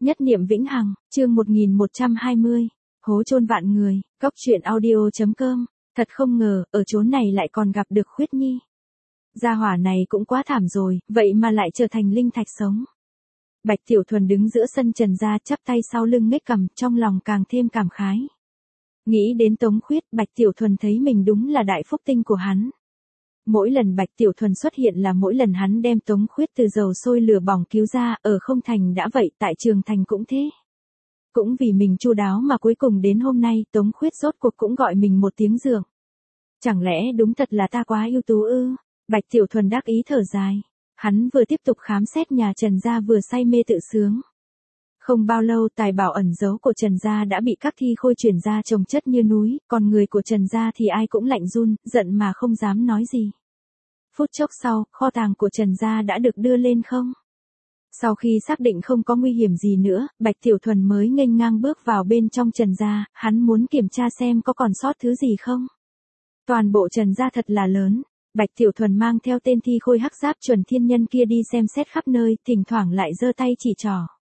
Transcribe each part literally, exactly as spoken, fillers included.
Nhất niệm vĩnh hằng, chương một nghìn một trăm hai mươi, hố chôn vạn người, góc truyện audio chấm com, thật không ngờ, ở chốn này lại còn gặp được Khuyết Nhi. Gia hỏa này cũng quá thảm rồi, vậy mà lại trở thành linh thạch sống. Bạch Tiểu Thuần đứng giữa sân Trần gia chắp tay sau lưng nhếch cằm, trong lòng càng thêm cảm khái. Nghĩ đến Tống Khuyết, Bạch Tiểu Thuần thấy mình đúng là đại phúc tinh của hắn. Mỗi lần Bạch Tiểu Thuần xuất hiện là mỗi lần hắn đem Tống Khuyết từ dầu sôi lửa bỏng cứu ra, ở không thành đã vậy, tại Trường Thành cũng thế. Cũng vì mình chu đáo mà cuối cùng đến hôm nay Tống Khuyết rốt cuộc cũng gọi mình một tiếng dượng. Chẳng lẽ đúng thật là ta quá ưu tú ư? Bạch Tiểu Thuần đắc ý thở dài. Hắn vừa tiếp tục khám xét nhà Trần gia vừa say mê tự sướng. Không bao lâu tài bảo ẩn giấu của Trần gia đã bị các thi khôi chuyển ra chồng chất như núi, còn người của Trần gia thì ai cũng lạnh run, giận mà không dám nói gì. Phút chốc sau, kho tàng của Trần gia đã được đưa lên không. Sau khi xác định không có nguy hiểm gì nữa, Bạch Tiểu Thuần mới nghênh ngang bước vào bên trong Trần gia, hắn muốn kiểm tra xem có còn sót thứ gì không. Toàn bộ Trần gia thật là lớn. Bạch Tiểu Thuần mang theo tên thi khôi hắc giáp chuẩn thiên nhân kia đi xem xét khắp nơi, thỉnh thoảng lại giơ tay chỉ trỏ.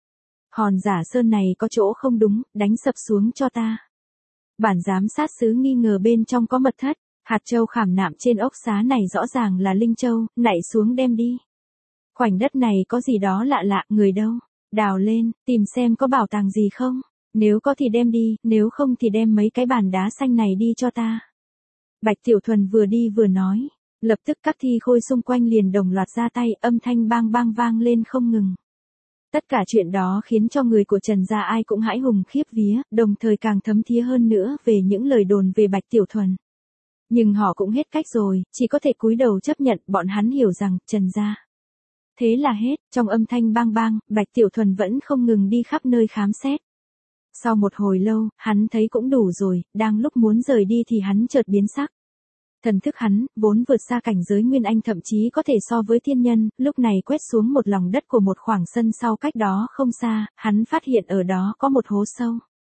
Hòn giả sơn này có chỗ không đúng, đánh sập xuống cho ta. Bản giám sát sứ nghi ngờ bên trong có mật thất, hạt châu khảm nạm trên ốc xá này rõ ràng là linh châu, nảy xuống đem đi. Khoảnh đất này có gì đó lạ lạ, người đâu? Đào lên, tìm xem có bảo tàng gì không? Nếu có thì đem đi, nếu không thì đem mấy cái bàn đá xanh này đi cho ta. Bạch Tiểu Thuần vừa đi vừa nói, lập tức các thi khôi xung quanh liền đồng loạt ra tay, âm thanh bang bang vang lên không ngừng. Tất cả chuyện đó khiến cho người của Trần gia ai cũng hãi hùng khiếp vía, đồng thời càng thấm thía hơn nữa về những lời đồn về Bạch Tiểu Thuần. Nhưng họ cũng hết cách rồi, chỉ có thể cúi đầu chấp nhận, bọn hắn hiểu rằng, Trần gia. Thế là hết, trong âm thanh bang bang, Bạch Tiểu Thuần vẫn không ngừng đi khắp nơi khám xét. Sau một hồi lâu, hắn thấy cũng đủ rồi, đang lúc muốn rời đi thì hắn chợt biến sắc. Thần thức hắn, vốn vượt xa cảnh giới Nguyên Anh thậm chí có thể so với thiên nhân, lúc này quét xuống một lòng đất của một khoảng sân sau cách đó không xa, hắn phát hiện ở đó có một hố sâu.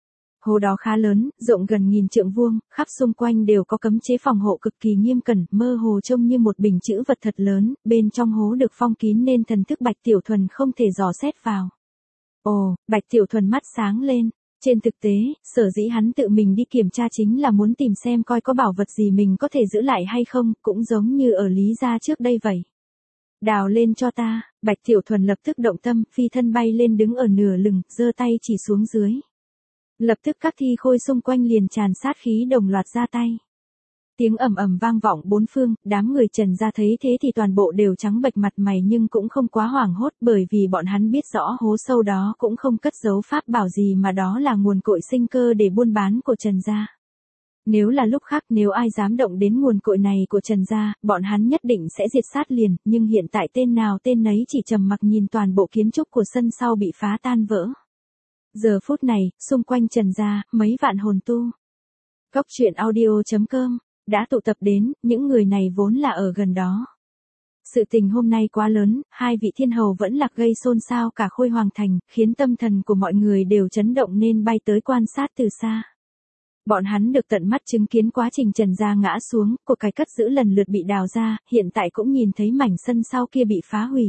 Hố đó khá lớn, rộng gần nghìn trượng vuông, khắp xung quanh đều có cấm chế phòng hộ cực kỳ nghiêm cẩn, mơ hồ trông như một bình chữ vật thật lớn, bên trong hố được phong kín nên thần thức Bạch Tiểu Thuần không thể dò xét vào. Ồ, Bạch Tiểu Thuần mắt sáng lên. Trên thực tế, sở dĩ hắn tự mình đi kiểm tra chính là muốn tìm xem coi có bảo vật gì mình có thể giữ lại hay không, cũng giống như ở Lý gia trước đây vậy. Đào lên cho ta, Bạch Tiểu Thuần lập tức động tâm, phi thân bay lên đứng ở nửa lưng, giơ tay chỉ xuống dưới. Lập tức các thi khôi xung quanh liền tràn sát khí đồng loạt ra tay. Tiếng ầm ầm vang vọng bốn phương, đám người Trần gia thấy thế thì toàn bộ đều trắng bệch mặt mày nhưng cũng không quá hoảng hốt bởi vì bọn hắn biết rõ hố sâu đó cũng không cất giấu pháp bảo gì mà đó là nguồn cội sinh cơ để buôn bán của Trần gia. Nếu là lúc khác nếu ai dám động đến nguồn cội này của Trần gia, bọn hắn nhất định sẽ diệt sát liền, nhưng hiện tại tên nào tên nấy chỉ trầm mặc nhìn toàn bộ kiến trúc của sân sau bị phá tan vỡ. Giờ phút này, xung quanh Trần gia, mấy vạn hồn tu. Góc truyện audio chấm com đã tụ tập đến, những người này vốn là ở gần đó. Sự tình hôm nay quá lớn, hai vị thiên hầu vẫn lạc gây xôn xao cả Khôi Hoàng Thành, khiến tâm thần của mọi người đều chấn động nên bay tới quan sát từ xa. Bọn hắn được tận mắt chứng kiến quá trình Trần gia ngã xuống, của cái cất giữ lần lượt bị đào ra, hiện tại cũng nhìn thấy mảnh sân sau kia bị phá hủy.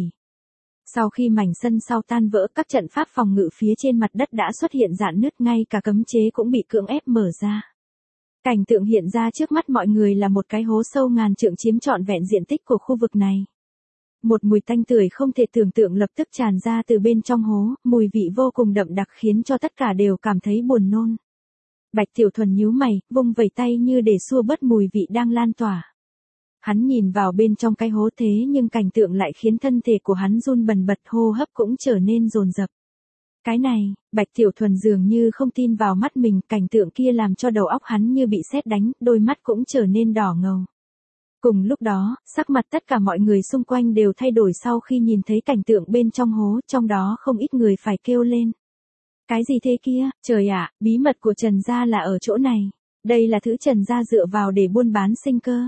Sau khi mảnh sân sau tan vỡ, các trận pháp phòng ngự phía trên mặt đất đã xuất hiện rạn nứt, ngay cả cấm chế cũng bị cưỡng ép mở ra. Cảnh tượng hiện ra trước mắt mọi người là một cái hố sâu ngàn trượng chiếm trọn vẹn diện tích của khu vực này. Một mùi tanh tưởi không thể tưởng tượng lập tức tràn ra từ bên trong hố, mùi vị vô cùng đậm đặc khiến cho tất cả đều cảm thấy buồn nôn. Bạch Tiểu Thuần nhíu mày, vung vẩy tay như để xua bớt mùi vị đang lan tỏa. Hắn nhìn vào bên trong cái hố thế nhưng cảnh tượng lại khiến thân thể của hắn run bần bật, hô hấp cũng trở nên dồn dập. Cái này, Bạch Tiểu Thuần dường như không tin vào mắt mình, cảnh tượng kia làm cho đầu óc hắn như bị sét đánh, đôi mắt cũng trở nên đỏ ngầu. Cùng lúc đó, sắc mặt tất cả mọi người xung quanh đều thay đổi sau khi nhìn thấy cảnh tượng bên trong hố, trong đó không ít người phải kêu lên. Cái gì thế kia, trời ạ, bí mật của Trần gia là ở chỗ này. Đây là thứ Trần gia dựa vào để buôn bán sinh cơ.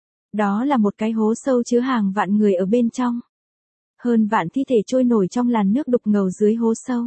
Đó là một cái hố sâu chứa hàng vạn người ở bên trong. Hơn vạn thi thể trôi nổi trong làn nước đục ngầu dưới hố sâu.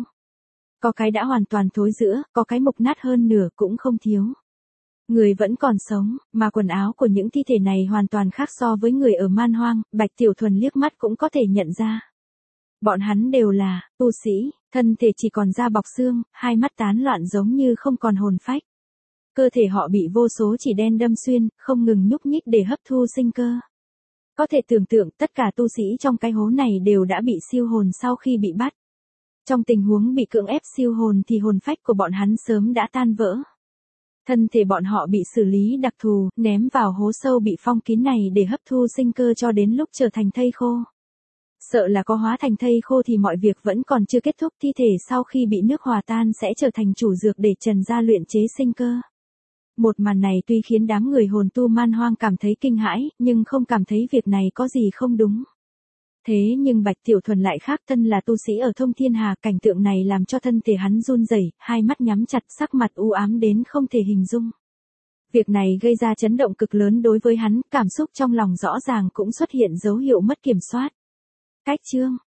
Có cái đã hoàn toàn thối rữa, có cái mục nát hơn nửa cũng không thiếu. Người vẫn còn sống, mà quần áo của những thi thể này hoàn toàn khác so với người ở man hoang, Bạch Tiểu Thuần liếc mắt cũng có thể nhận ra. Bọn hắn đều là tu sĩ, thân thể chỉ còn da bọc xương, hai mắt tán loạn giống như không còn hồn phách. Cơ thể họ bị vô số chỉ đen đâm xuyên, không ngừng nhúc nhích để hấp thu sinh cơ. Có thể tưởng tượng tất cả tu sĩ trong cái hố này đều đã bị siêu hồn sau khi bị bắt. Trong tình huống bị cưỡng ép siêu hồn thì hồn phách của bọn hắn sớm đã tan vỡ. Thân thể bọn họ bị xử lý đặc thù, ném vào hố sâu bị phong kín này để hấp thu sinh cơ cho đến lúc trở thành thây khô. Sợ là có hóa thành thây khô thì mọi việc vẫn còn chưa kết thúc, thi thể sau khi bị nước hòa tan sẽ trở thành chủ dược để trần gia luyện chế sinh cơ. Một màn này tuy khiến đám người hồn tu man hoang cảm thấy kinh hãi, nhưng không cảm thấy việc này có gì không đúng. Thế nhưng Bạch Tiểu Thuần lại khác, thân là tu sĩ ở Thông Thiên Hà, cảnh tượng này làm cho thân thể hắn run rẩy, hai mắt nhắm chặt, sắc mặt u ám đến không thể hình dung. Việc này gây ra chấn động cực lớn đối với hắn, cảm xúc trong lòng rõ ràng cũng xuất hiện dấu hiệu mất kiểm soát. Cách chương